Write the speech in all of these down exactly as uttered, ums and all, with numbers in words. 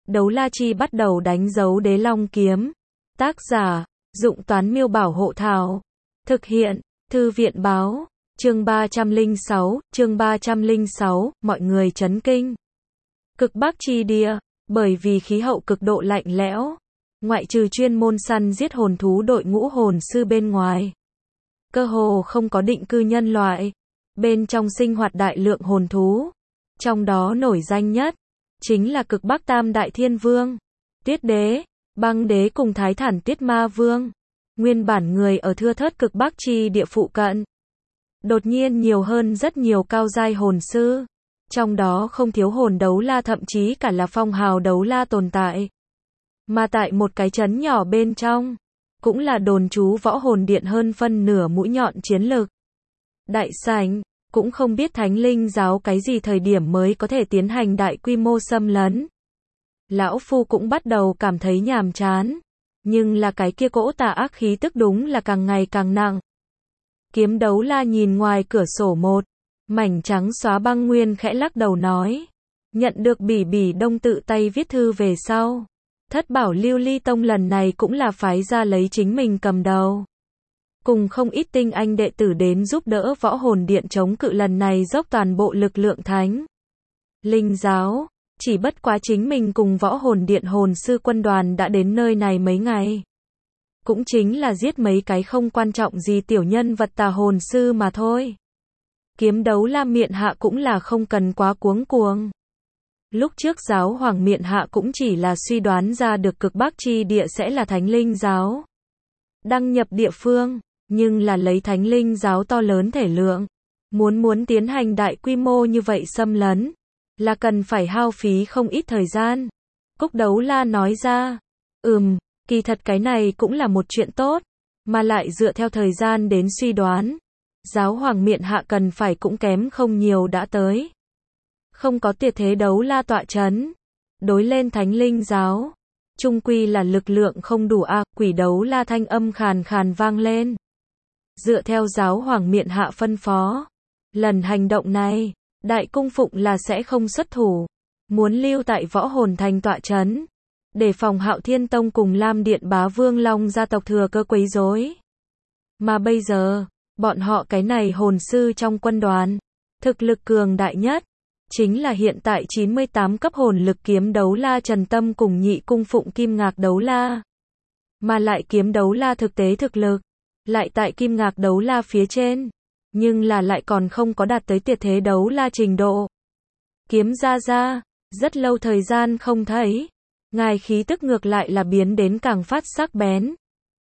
Đấu La Chi bắt đầu đánh dấu Đế Long kiếm. Tác giả, Dụng Toán Miêu Bảo Hộ Thảo. Thực hiện, Thư viện Báo. Chương ba trăm lẻ sáu, chương ba trăm lẻ sáu, mọi người chấn kinh. Cực Bắc chi địa, bởi vì khí hậu cực độ lạnh lẽo, ngoại trừ chuyên môn săn giết hồn thú đội ngũ hồn sư bên ngoài, cơ hồ không có định cư nhân loại. Bên trong sinh hoạt đại lượng hồn thú, trong đó nổi danh nhất chính là Cực Bắc Tam Đại Thiên Vương, Tuyết Đế, Băng Đế cùng Thái Thản Tuyết Ma Vương. Nguyên bản người ở thưa thớt Cực Bắc chi địa phụ cận, đột nhiên nhiều hơn rất nhiều cao giai hồn sư, trong đó không thiếu hồn đấu la, thậm chí cả là phong hào đấu la tồn tại. Mà tại một cái trấn nhỏ bên trong, cũng là đồn trú võ hồn điện hơn phân nửa mũi nhọn chiến lực. Đại sảnh, cũng không biết Thánh Linh giáo cái gì thời điểm mới có thể tiến hành đại quy mô xâm lấn. Lão Phu cũng bắt đầu cảm thấy nhàm chán, nhưng là cái kia cỗ tà ác khí tức đúng là càng ngày càng nặng. Kiếm Đấu La nhìn ngoài cửa sổ một mảnh trắng xóa băng nguyên, khẽ lắc đầu nói, nhận được Bỉ Bỉ Đông tự tay viết thư về sau, Thất Bảo Lưu Ly Tông lần này cũng là phái ra lấy chính mình cầm đầu, cùng không ít tinh anh đệ tử đến giúp đỡ võ hồn điện chống cự lần này dốc toàn bộ lực lượng Thánh Linh giáo. Chỉ bất quá chính mình cùng võ hồn điện hồn sư quân đoàn đã đến nơi này mấy ngày, cũng chính là giết mấy cái không quan trọng gì tiểu nhân vật tà hồn sư mà thôi. Kiếm Đấu La miện hạ cũng là không cần quá cuống cuồng. Lúc trước giáo hoàng miện hạ cũng chỉ là suy đoán ra được Cực Bắc chi địa sẽ là Thánh Linh giáo đăng nhập địa phương, nhưng là lấy Thánh Linh giáo to lớn thể lượng, muốn muốn tiến hành đại quy mô như vậy xâm lấn, là cần phải hao phí không ít thời gian. Cúc Đấu La nói ra, ừm, kỳ thật cái này cũng là một chuyện tốt, mà lại dựa theo thời gian đến suy đoán, giáo hoàng miện hạ cần phải cũng kém không nhiều đã tới. Không có Tuyệt Thế Đấu La tọa chấn, đối lên Thánh Linh giáo, chung quy là lực lượng không đủ a. À, Quỷ Đấu La thanh âm khàn khàn vang lên. Dựa theo giáo hoàng miện hạ phân phó, lần hành động này, Đại Cung Phụng là sẽ không xuất thủ, muốn lưu tại Võ Hồn Thành tọa chấn, để phòng Hạo Thiên Tông cùng Lam Điện Bá Vương Long gia tộc thừa cơ quấy rối. Mà bây giờ, bọn họ cái này hồn sư trong quân đoàn, thực lực cường đại nhất, chính là hiện tại chín mươi tám cấp hồn lực Kiếm Đấu La Trần Tâm cùng Nhị Cung Phụng Kim Ngạc Đấu La. Mà lại Kiếm Đấu La thực tế thực lực, lại tại Kim Ngạc Đấu La phía trên, nhưng là lại còn không có đạt tới Tuyệt Thế Đấu La trình độ. Kiếm gia gia, rất lâu thời gian không thấy, ngài khí tức ngược lại là biến đến càng phát sắc bén.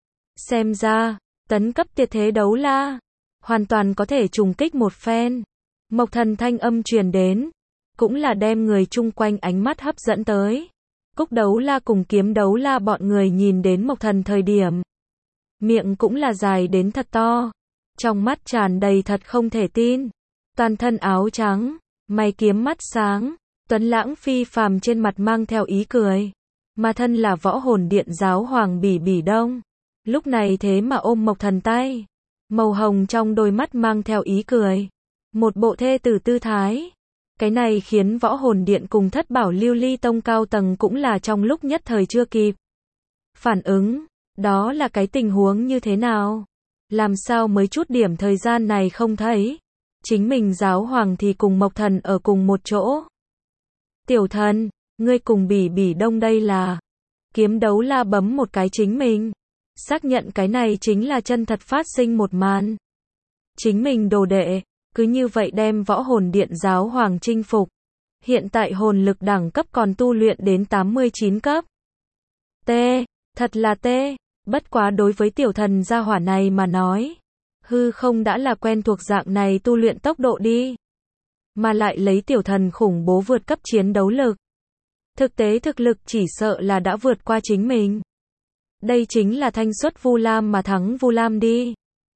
Xem ra, tấn cấp Tuyệt Thế Đấu La, hoàn toàn có thể trùng kích một phen. Mộc Thần thanh âm truyền đến, cũng là đem người chung quanh ánh mắt hấp dẫn tới. Cúc Đấu La cùng Kiếm Đấu La bọn người nhìn đến Mộc Thần thời điểm, miệng cũng là dài đến thật to, trong mắt tràn đầy thật không thể tin. Toàn thân áo trắng, mày kiếm mắt sáng, tuấn lãng phi phàm, trên mặt mang theo ý cười. Mà thân là võ hồn điện giáo hoàng Bỉ Bỉ Đông, lúc này thế mà ôm Mộc Thần tay, màu hồng trong đôi mắt mang theo ý cười, một bộ thê tử tư thái. Cái này khiến võ hồn điện cùng Thất Bảo Lưu Ly Tông cao tầng cũng là trong lúc nhất thời chưa kịp phản ứng, đó là cái tình huống như thế nào? Làm sao mới chút điểm thời gian này không thấy chính mình giáo hoàng thì cùng Mộc Thần ở cùng một chỗ? Tiểu thần, ngươi cùng Bỉ Bỉ Đông đây là? Kiếm Đấu La bấm một cái chính mình, xác nhận cái này chính là chân thật phát sinh một màn. Chính mình đồ đệ, cứ như vậy đem võ hồn điện giáo hoàng chinh phục. Hiện tại hồn lực đẳng cấp còn tu luyện đến tám mươi chín cấp. T, thật là T. Bất quá đối với tiểu thần gia hỏa này mà nói, hư không đã là quen thuộc dạng này tu luyện tốc độ đi. Mà lại lấy tiểu thần khủng bố vượt cấp chiến đấu lực, thực tế thực lực chỉ sợ là đã vượt qua chính mình. Đây chính là thanh xuất Vu Lam mà thắng Vu Lam đi.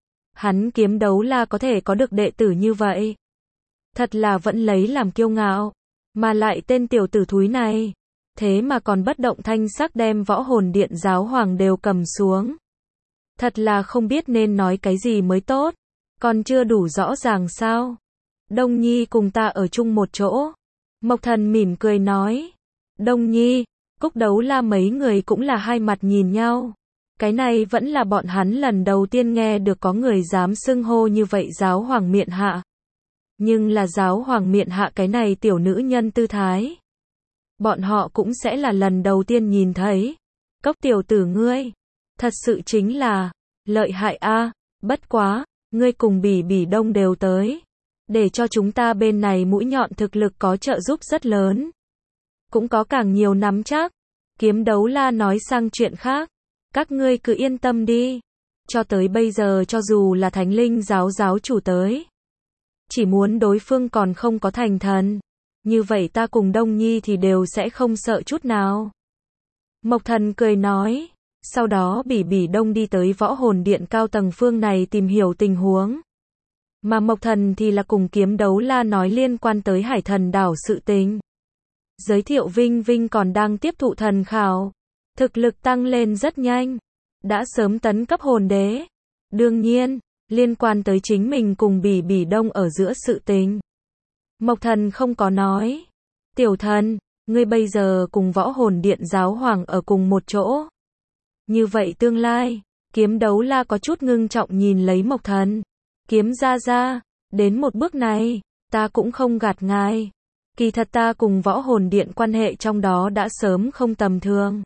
Hắn Kiếm Đấu La có thể có được đệ tử như vậy, thật là vẫn lấy làm kiêu ngạo. Mà lại tên tiểu tử thúi này, thế mà còn bất động thanh sắc đem võ hồn điện giáo hoàng đều cầm xuống. Thật là không biết nên nói cái gì mới tốt. Còn chưa đủ rõ ràng sao? Đông Nhi cùng ta ở chung một chỗ. Mộc Thần mỉm cười nói. Đông Nhi, Cúc Đấu La mấy người cũng là hai mặt nhìn nhau. Cái này vẫn là bọn hắn lần đầu tiên nghe được có người dám xưng hô như vậy giáo hoàng miện hạ. Nhưng là giáo hoàng miện hạ cái này tiểu nữ nhân tư thái. Bọn họ cũng sẽ là lần đầu tiên nhìn thấy. Cốc tiểu tử ngươi, thật sự chính là, lợi hại a, bất quá, ngươi cùng Bỉ Bỉ Đông đều tới. Để cho chúng ta bên này mũi nhọn thực lực có trợ giúp rất lớn. Cũng có càng nhiều nắm chắc. Kiếm Đấu La nói sang chuyện khác. Các ngươi cứ yên tâm đi. Cho tới bây giờ cho dù là Thánh Linh giáo giáo chủ tới. Chỉ muốn đối phương còn không có thành thần. Như vậy ta cùng Đông Nhi thì đều sẽ không sợ chút nào. Mộc Thần cười nói. Sau đó Bỉ Bỉ Đông đi tới Võ Hồn Điện cao tầng phương này tìm hiểu tình huống. Mà Mộc Thần thì là cùng Kiếm Đấu La nói liên quan tới Hải Thần đảo sự tình. Giới thiệu Vinh Vinh còn đang tiếp thụ thần khảo. Thực lực tăng lên rất nhanh. Đã sớm tấn cấp hồn đế. Đương nhiên, liên quan tới chính mình cùng Bỉ Bỉ Đông ở giữa sự tình. Mộc Thần không có nói. Tiểu thần, ngươi bây giờ cùng Võ Hồn Điện giáo hoàng ở cùng một chỗ. Như vậy tương lai, Kiếm Đấu La có chút ngưng trọng nhìn lấy Mộc Thần. Kiếm gia gia, đến một bước này, ta cũng không gạt ngài. Kỳ thật ta cùng Võ Hồn Điện quan hệ trong đó đã sớm không tầm thường.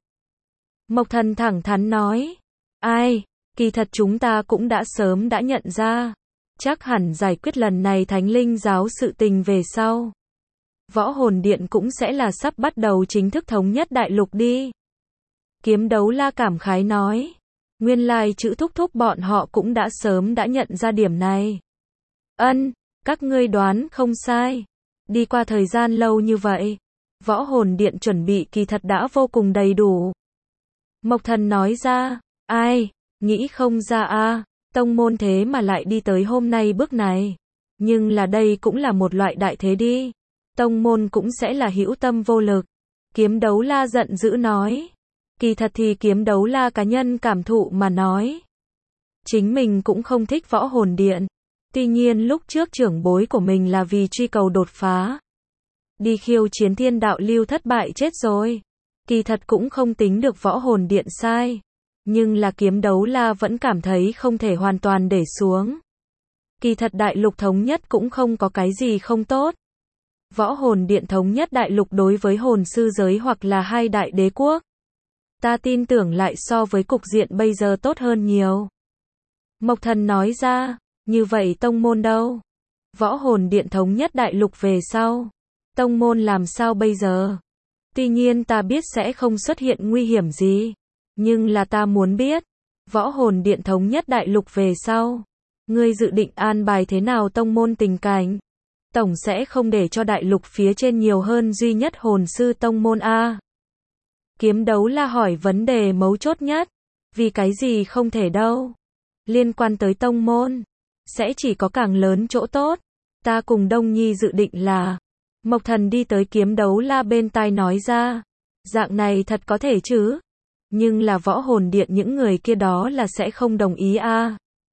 Mộc Thần thẳng thắn nói. Ai, kỳ thật chúng ta cũng đã sớm đã nhận ra. Chắc hẳn giải quyết lần này Thánh Linh giáo sự tình về sau. Võ Hồn Điện cũng sẽ là sắp bắt đầu chính thức thống nhất đại lục đi. Kiếm Đấu La cảm khái nói. Nguyên lai chữ thúc thúc bọn họ cũng đã sớm đã nhận ra điểm này. Ân, các ngươi đoán không sai. Đi qua thời gian lâu như vậy, Võ Hồn Điện chuẩn bị kỳ thật đã vô cùng đầy đủ. Mộc Thần nói ra, ai, nghĩ không ra a, tông môn thế mà lại đi tới hôm nay bước này. Nhưng là đây cũng là một loại đại thế đi. Tông môn cũng sẽ là hữu tâm vô lực. Kiếm Đấu La giận dữ nói. Kỳ thật thì Kiếm Đấu La cá nhân cảm thụ mà nói. Chính mình cũng không thích Võ Hồn Điện. Tuy nhiên lúc trước trưởng bối của mình là vì truy cầu đột phá. Đi khiêu chiến Thiên Đạo Lưu thất bại chết rồi. Kỳ thật cũng không tính được Võ Hồn Điện sai. Nhưng là Kiếm Đấu La vẫn cảm thấy không thể hoàn toàn để xuống. Kỳ thật đại lục thống nhất cũng không có cái gì không tốt. Võ Hồn Điện thống nhất đại lục đối với hồn sư giới hoặc là hai đại đế quốc. Ta tin tưởng lại so với cục diện bây giờ tốt hơn nhiều. Mộc Thần nói ra, như vậy tông môn đâu? Võ Hồn Điện thống nhất đại lục về sau. Tông môn làm sao bây giờ? Tuy nhiên ta biết sẽ không xuất hiện nguy hiểm gì. Nhưng là ta muốn biết. Võ Hồn Điện thống nhất đại lục về sau. Ngươi dự định an bài thế nào tông môn tình cảnh? Tổng sẽ không để cho đại lục phía trên nhiều hơn duy nhất hồn sư tông môn A. Kiếm Đấu La hỏi vấn đề mấu chốt nhất. Vì cái gì không thể đâu? Liên quan tới tông môn. Sẽ chỉ có càng lớn chỗ tốt. Ta cùng Đông Nhi dự định là. Mộc Thần đi tới Kiếm Đấu La bên tai nói ra. Dạng này thật có thể chứ? Nhưng là Võ Hồn Điện những người kia đó là sẽ không đồng ý a.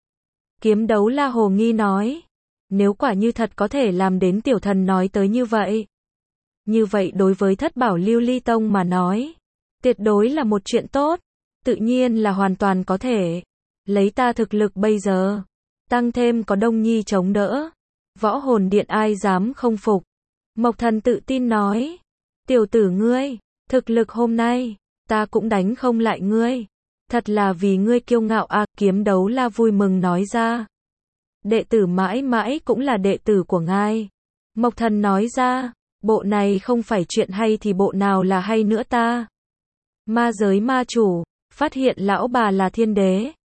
Kiếm Đấu La hồ nghi nói. Nếu quả như thật có thể làm đến tiểu thần nói tới như vậy. Như vậy đối với Thất Bảo Lưu Ly Tông mà nói. Tuyệt đối là một chuyện tốt. Tự nhiên là hoàn toàn có thể. Lấy ta thực lực bây giờ. Tăng thêm có Đông Nhi chống đỡ. Võ Hồn Điện ai dám không phục. Mộc Thần tự tin nói. Tiểu tử ngươi. Thực lực hôm nay. Ta cũng đánh không lại ngươi. Thật là vì ngươi kiêu ngạo à. Kiếm Đấu La vui mừng nói ra. Đệ tử mãi mãi cũng là đệ tử của ngài. Mộc Thần nói ra. Bộ này không phải chuyện hay thì bộ nào là hay nữa ta. Ma giới ma chủ. Phát hiện lão bà là thiên đế.